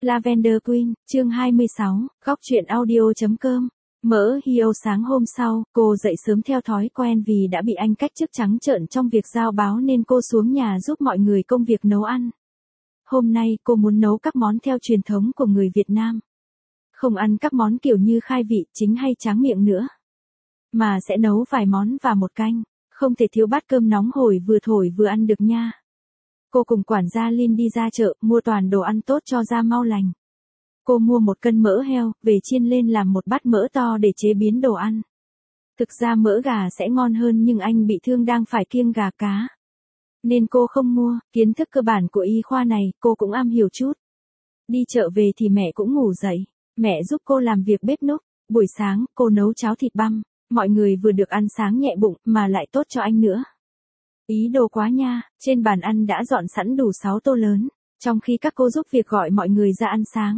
Lavender Queen, chương 26, góc truyện audio.com. Mỡ Hio sáng hôm sau, cô dậy sớm theo thói quen vì đã bị anh cách chức trắng trợn trong việc giao báo nên cô xuống nhà giúp mọi người công việc nấu ăn. Hôm nay cô muốn nấu các món theo truyền thống của người Việt Nam. Không ăn các món kiểu như khai vị, chính hay tráng miệng nữa. Mà sẽ nấu vài món và một canh, không thể thiếu bát cơm nóng hổi vừa thổi vừa ăn được nha. Cô cùng quản gia Linh đi ra chợ, mua toàn đồ ăn tốt cho da mau lành. Cô mua 1 cân mỡ heo, về chiên lên làm một bát mỡ to để chế biến đồ ăn. Thực ra mỡ gà sẽ ngon hơn nhưng anh bị thương đang phải kiêng gà cá. Nên cô không mua, kiến thức cơ bản của y khoa này cô cũng am hiểu chút. Đi chợ về thì mẹ cũng ngủ dậy, mẹ giúp cô làm việc bếp núc. Buổi sáng, cô nấu cháo thịt băm, mọi người vừa được ăn sáng nhẹ bụng mà lại tốt cho anh nữa. Ý đồ quá nha, trên bàn ăn đã dọn sẵn đủ 6 tô lớn, trong khi các cô giúp việc gọi mọi người ra ăn sáng.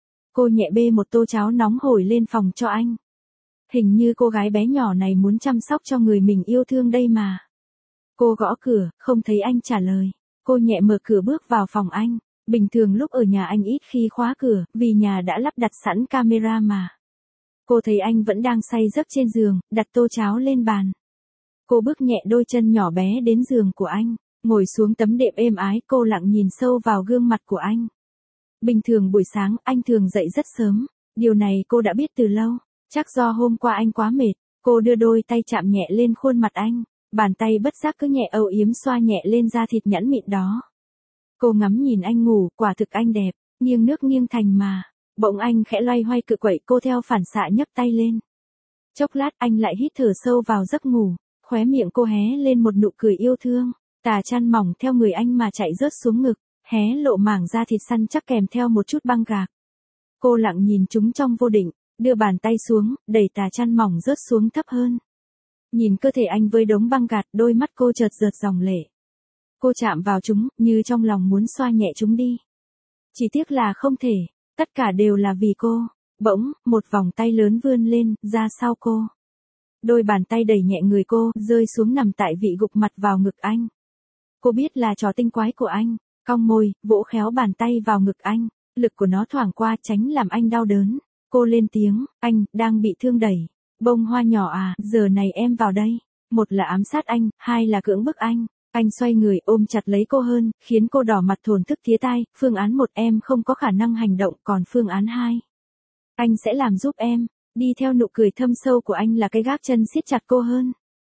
Cô nhẹ bê một tô cháo nóng hổi lên phòng cho anh. Hình như cô gái bé nhỏ này muốn chăm sóc cho người mình yêu thương đây mà. Cô gõ cửa, không thấy anh trả lời. Cô nhẹ mở cửa bước vào phòng anh. Bình thường lúc ở nhà anh ít khi khóa cửa, vì nhà đã lắp đặt sẵn camera mà. Cô thấy anh vẫn đang say giấc trên giường, đặt tô cháo lên bàn. Cô bước nhẹ đôi chân nhỏ bé đến giường của anh, ngồi xuống tấm đệm êm ái, cô lặng nhìn sâu vào gương mặt của anh. Bình thường buổi sáng anh thường dậy rất sớm, điều này cô đã biết từ lâu, chắc do hôm qua anh quá mệt. Cô đưa đôi tay chạm nhẹ lên khuôn mặt anh, bàn tay bất giác cứ nhẹ âu yếm xoa nhẹ lên da thịt nhẵn mịn đó. Cô ngắm nhìn anh ngủ, quả thực anh đẹp, nghiêng nước nghiêng thành mà. Bỗng anh khẽ loay hoay cự quậy, cô theo phản xạ nhấc tay lên. Chốc lát anh lại hít thở sâu vào giấc ngủ, khóe miệng cô hé lên một nụ cười yêu thương. Tà chăn mỏng theo người anh mà chạy rớt xuống ngực, hé lộ mảng da thịt săn chắc kèm theo một chút băng gạc. Cô lặng nhìn chúng trong vô định, đưa bàn tay xuống, đẩy tà chăn mỏng rớt xuống thấp hơn. Nhìn cơ thể anh với đống băng gạc, đôi mắt cô chợt rợt dòng lệ. Cô chạm vào chúng, như trong lòng muốn xoa nhẹ chúng đi. Chỉ tiếc là không thể, tất cả đều là vì cô. Bỗng, một vòng tay lớn vươn lên, ra sau cô. Đôi bàn tay đẩy nhẹ người cô, rơi xuống nằm tại vị gục mặt vào ngực anh. Cô biết là trò tinh quái của anh, cong môi, vỗ khéo bàn tay vào ngực anh, lực của nó thoảng qua tránh làm anh đau đớn. Cô lên tiếng, anh, đang bị thương đẩy. Bông hoa nhỏ à, giờ này em vào đây. Một là ám sát anh, hai là cưỡng bức anh. Anh xoay người ôm chặt lấy cô hơn, khiến cô đỏ mặt thổn thức tía tai. Phương án 1 em không có khả năng hành động, còn phương án 2. Anh sẽ làm giúp em. Đi theo nụ cười thâm sâu của anh là cái gác chân siết chặt cô hơn.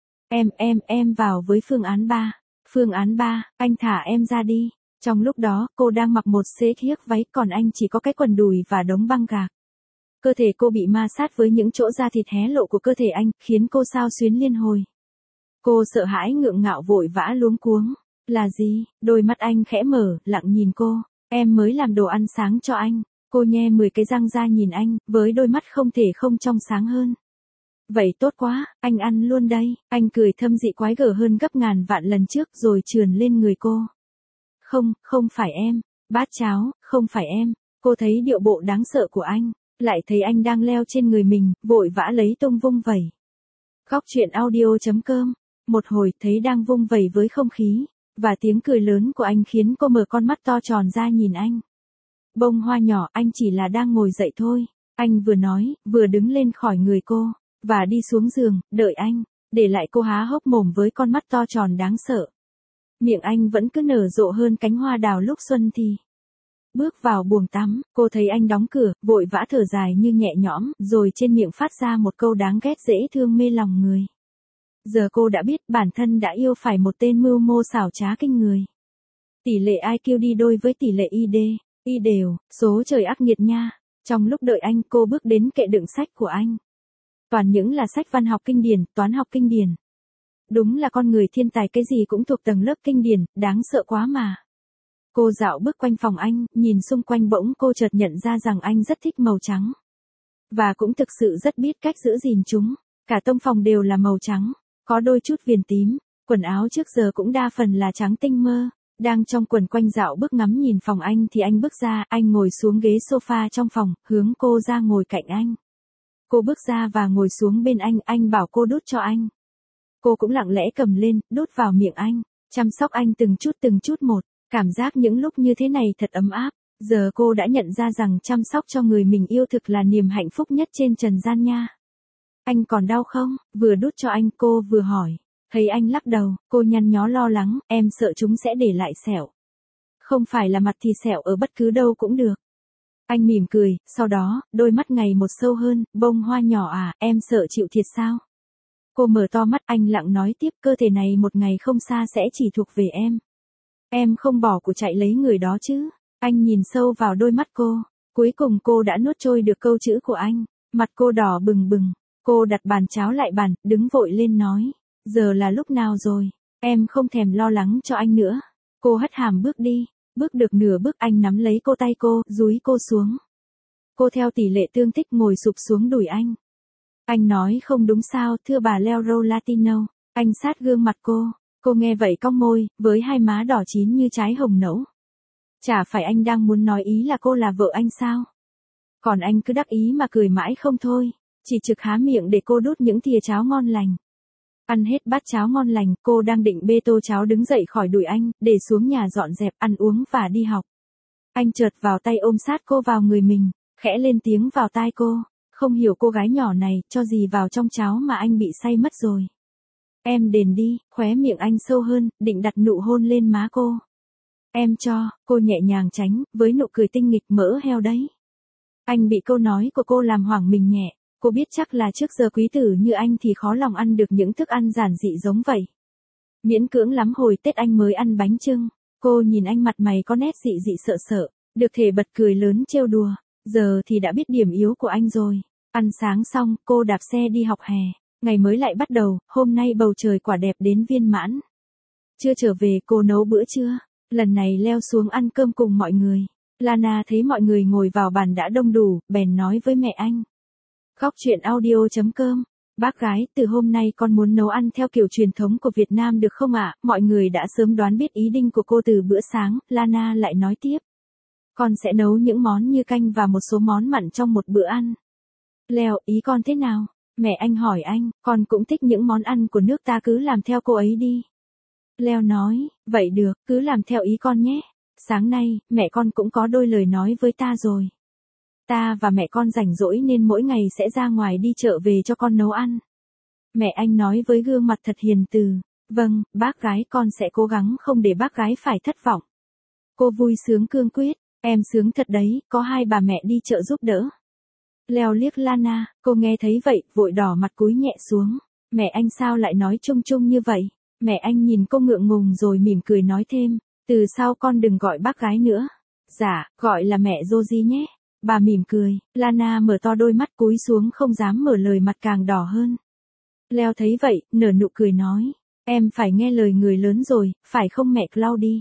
Em vào với phương án 3. Phương án 3, anh thả em ra đi. Trong lúc đó, cô đang mặc một xế chiếc váy, còn anh chỉ có cái quần đùi và đống băng gạc. Cơ thể cô bị ma sát với những chỗ da thịt hé lộ của cơ thể anh, khiến cô xao xuyến liên hồi. Cô sợ hãi ngượng ngạo vội vã luống cuống. Là gì? Đôi mắt anh khẽ mở, lặng nhìn cô. Em mới làm đồ ăn sáng cho anh. Cô nhe 10 cái răng ra nhìn anh, với đôi mắt không thể không trong sáng hơn. Vậy tốt quá, anh ăn luôn đây. Anh cười thâm dị quái gở hơn gấp ngàn vạn lần trước rồi trườn lên người cô. Không phải em. Bát cháo, không phải em. Cô thấy điệu bộ đáng sợ của anh, lại thấy anh đang leo trên người mình, vội vã lấy tung vung vẩy. Góc truyện audio.com. Một hồi thấy đang vung vẩy với không khí, và tiếng cười lớn của anh khiến cô mở con mắt to tròn ra nhìn anh. Bông hoa nhỏ, anh chỉ là đang ngồi dậy thôi. Anh vừa nói, vừa đứng lên khỏi người cô, và đi xuống giường, đợi anh, để lại cô há hốc mồm với con mắt to tròn đáng sợ. Miệng anh vẫn cứ nở rộ hơn cánh hoa đào lúc xuân thì. Bước vào buồng tắm, cô thấy anh đóng cửa, vội vã thở dài như nhẹ nhõm, rồi trên miệng phát ra một câu đáng ghét dễ thương mê lòng người. Giờ cô đã biết bản thân đã yêu phải một tên mưu mô xảo trá kinh người. Tỷ lệ IQ đi đôi với tỷ lệ ID, y đều, số trời ác nghiệt nha. Trong lúc đợi anh, cô bước đến kệ đựng sách của anh. Toàn những là sách văn học kinh điển, toán học kinh điển. Đúng là con người thiên tài, cái gì cũng thuộc tầng lớp kinh điển, đáng sợ quá mà. Cô dạo bước quanh phòng anh, nhìn xung quanh, bỗng cô chợt nhận ra rằng anh rất thích màu trắng. Và cũng thực sự rất biết cách giữ gìn chúng. Cả tông phòng đều là màu trắng, có đôi chút viền tím. Quần áo trước giờ cũng đa phần là trắng tinh mơ. Đang trong quần quanh dạo bước ngắm nhìn phòng anh thì anh bước ra, anh ngồi xuống ghế sofa trong phòng, hướng cô ra ngồi cạnh anh. Cô bước ra và ngồi xuống bên anh bảo cô đút cho anh. Cô cũng lặng lẽ cầm lên, đút vào miệng anh, chăm sóc anh từng chút một. Cảm giác những lúc như thế này thật ấm áp, Giờ cô đã nhận ra rằng chăm sóc cho người mình yêu thực là niềm hạnh phúc nhất trên trần gian nha. Anh còn đau không? Vừa đút cho anh cô vừa hỏi. Thấy anh lắc đầu, cô nhăn nhó lo lắng, em sợ chúng sẽ để lại sẹo. Không phải là mặt thì sẹo ở bất cứ đâu cũng được. Anh mỉm cười, sau đó, đôi mắt ngày một sâu hơn, bông hoa nhỏ à, em sợ chịu thiệt sao? Cô mở to mắt, anh lặng nói tiếp, cơ thể này một ngày không xa sẽ chỉ thuộc về em. Em không bỏ cuộc chạy lấy người đó chứ? Anh nhìn sâu vào đôi mắt cô. Cuối cùng cô đã nuốt trôi được câu chữ của anh. Mặt cô đỏ bừng bừng. Cô đặt bàn cháo lại bàn, đứng vội lên nói. Giờ là lúc nào rồi? Em không thèm lo lắng cho anh nữa. Cô hất hàm bước đi. Bước được nửa bước anh nắm lấy cô tay cô, dúi cô xuống. Cô theo tỷ lệ tương thích ngồi sụp xuống đùi anh. Anh nói không đúng sao, thưa bà Lero Latino. Anh sát gương mặt cô. Cô nghe vậy cong môi, với hai má đỏ chín như trái hồng nẫu. Chả phải anh đang muốn nói ý là cô là vợ anh sao? Còn anh cứ đắc ý mà cười mãi không thôi. Chỉ trực há miệng để cô đút những thìa cháo ngon lành. Ăn hết bát cháo ngon lành, cô đang định bê tô cháo đứng dậy khỏi đùi anh, để xuống nhà dọn dẹp, ăn uống và đi học. Anh chợt vào tay ôm sát cô vào người mình, khẽ lên tiếng vào tai cô. Không hiểu cô gái nhỏ này, cho gì vào trong cháo mà anh bị say mất rồi. Em đền đi, khóe miệng anh sâu hơn, định đặt nụ hôn lên má cô. Em cho, cô nhẹ nhàng tránh, với nụ cười tinh nghịch, mỡ heo đấy. Anh bị câu nói của cô làm hoảng mình nhẹ. Cô biết chắc là trước giờ quý tử như anh thì khó lòng ăn được những thức ăn giản dị giống vậy. Miễn cưỡng lắm hồi Tết anh mới ăn bánh chưng. Cô nhìn anh mặt mày có nét dị dị sợ sợ, được thể bật cười lớn trêu đùa. Giờ thì đã biết điểm yếu của anh rồi. Ăn sáng xong, cô đạp xe đi học hè. Ngày mới lại bắt đầu, hôm nay bầu trời quả đẹp đến viên mãn. Chưa trở về cô nấu bữa trưa. Lần này leo xuống ăn cơm cùng mọi người. Lana thấy mọi người ngồi vào bàn đã đông đủ, bèn nói với mẹ anh. Góc chuyện audio.com. Bác gái, từ hôm nay con muốn nấu ăn theo kiểu truyền thống của Việt Nam được không ạ? Mọi người đã sớm đoán biết ý định của cô từ bữa sáng, Lana lại nói tiếp. Con sẽ nấu những món như canh và một số món mặn trong một bữa ăn. Leo, ý con thế nào? Mẹ anh hỏi anh, con cũng thích những món ăn của nước ta, cứ làm theo cô ấy đi. Leo nói, vậy được, cứ làm theo ý con nhé. Sáng nay, mẹ con cũng có đôi lời nói với ta rồi. Ta và mẹ con rảnh rỗi nên mỗi ngày sẽ ra ngoài đi chợ về cho con nấu ăn. Mẹ anh nói với gương mặt thật hiền từ. Vâng, bác gái, con sẽ cố gắng không để bác gái phải thất vọng. Cô vui sướng cương quyết. Em sướng thật đấy, có hai bà mẹ đi chợ giúp đỡ. Leo liếc Lana, cô nghe thấy vậy, vội đỏ mặt cúi nhẹ xuống. Mẹ anh sao lại nói chung chung như vậy? Mẹ anh nhìn cô ngượng ngùng rồi mỉm cười nói thêm. Từ sau con đừng gọi bác gái nữa. Dạ, gọi là mẹ Rosie nhé. Bà mỉm cười, Lana mở to đôi mắt cúi xuống không dám mở lời, mặt càng đỏ hơn. Leo thấy vậy, nở nụ cười nói. Em phải nghe lời người lớn rồi, phải không mẹ Claudie?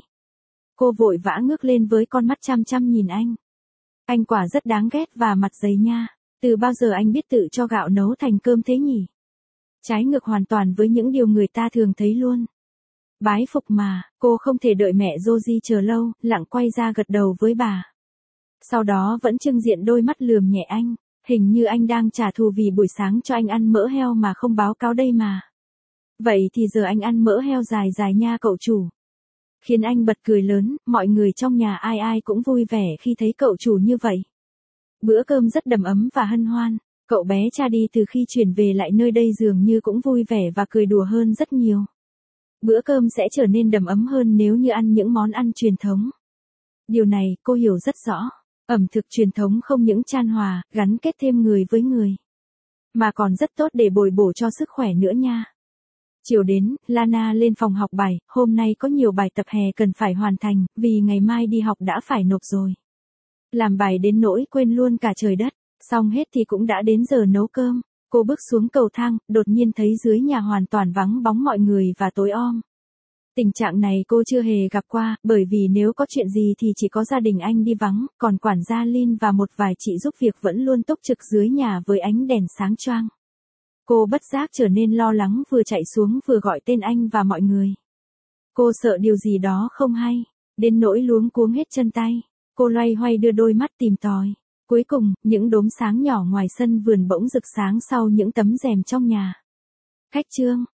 Cô vội vã ngước lên với con mắt chăm chăm nhìn anh. Anh quả rất đáng ghét và mặt dày nha. Từ bao giờ anh biết tự cho gạo nấu thành cơm thế nhỉ? Trái ngược hoàn toàn với những điều người ta thường thấy luôn. Bái phục mà, cô không thể đợi mẹ Rosie chờ lâu, lặng quay ra gật đầu với bà. Sau đó vẫn trưng diện đôi mắt lườm nhẹ anh. Hình như anh đang trả thù vì buổi sáng cho anh ăn mỡ heo mà không báo cáo đây mà. Vậy thì giờ anh ăn mỡ heo dài dài nha cậu chủ. Khiến anh bật cười lớn, mọi người trong nhà ai ai cũng vui vẻ khi thấy cậu chủ như vậy. Bữa cơm rất đầm ấm và hân hoan. Cậu bé Charlie từ khi chuyển về lại nơi đây dường như cũng vui vẻ và cười đùa hơn rất nhiều. Bữa cơm sẽ trở nên đầm ấm hơn nếu như ăn những món ăn truyền thống. Điều này cô hiểu rất rõ. Ẩm thực truyền thống không những chan hòa, gắn kết thêm người với người, mà còn rất tốt để bồi bổ cho sức khỏe nữa nha. Chiều đến, Lana lên phòng học bài, hôm nay có nhiều bài tập hè cần phải hoàn thành, vì ngày mai đi học đã phải nộp rồi. Làm bài đến nỗi quên luôn cả trời đất, xong hết thì cũng đã đến giờ nấu cơm. Cô bước xuống cầu thang, đột nhiên thấy dưới nhà hoàn toàn vắng bóng mọi người và tối om. Tình trạng này cô chưa hề gặp qua, bởi vì nếu có chuyện gì thì chỉ có gia đình anh đi vắng, còn quản gia Lin và một vài chị giúp việc vẫn luôn túc trực dưới nhà với ánh đèn sáng choang. Cô bất giác trở nên lo lắng, vừa chạy xuống vừa gọi tên anh và mọi người. Cô sợ điều gì đó không hay, đến nỗi luống cuống hết chân tay. Cô loay hoay đưa đôi mắt tìm tòi. Cuối cùng, những đốm sáng nhỏ ngoài sân vườn bỗng rực sáng sau những tấm rèm trong nhà. Khách Trương,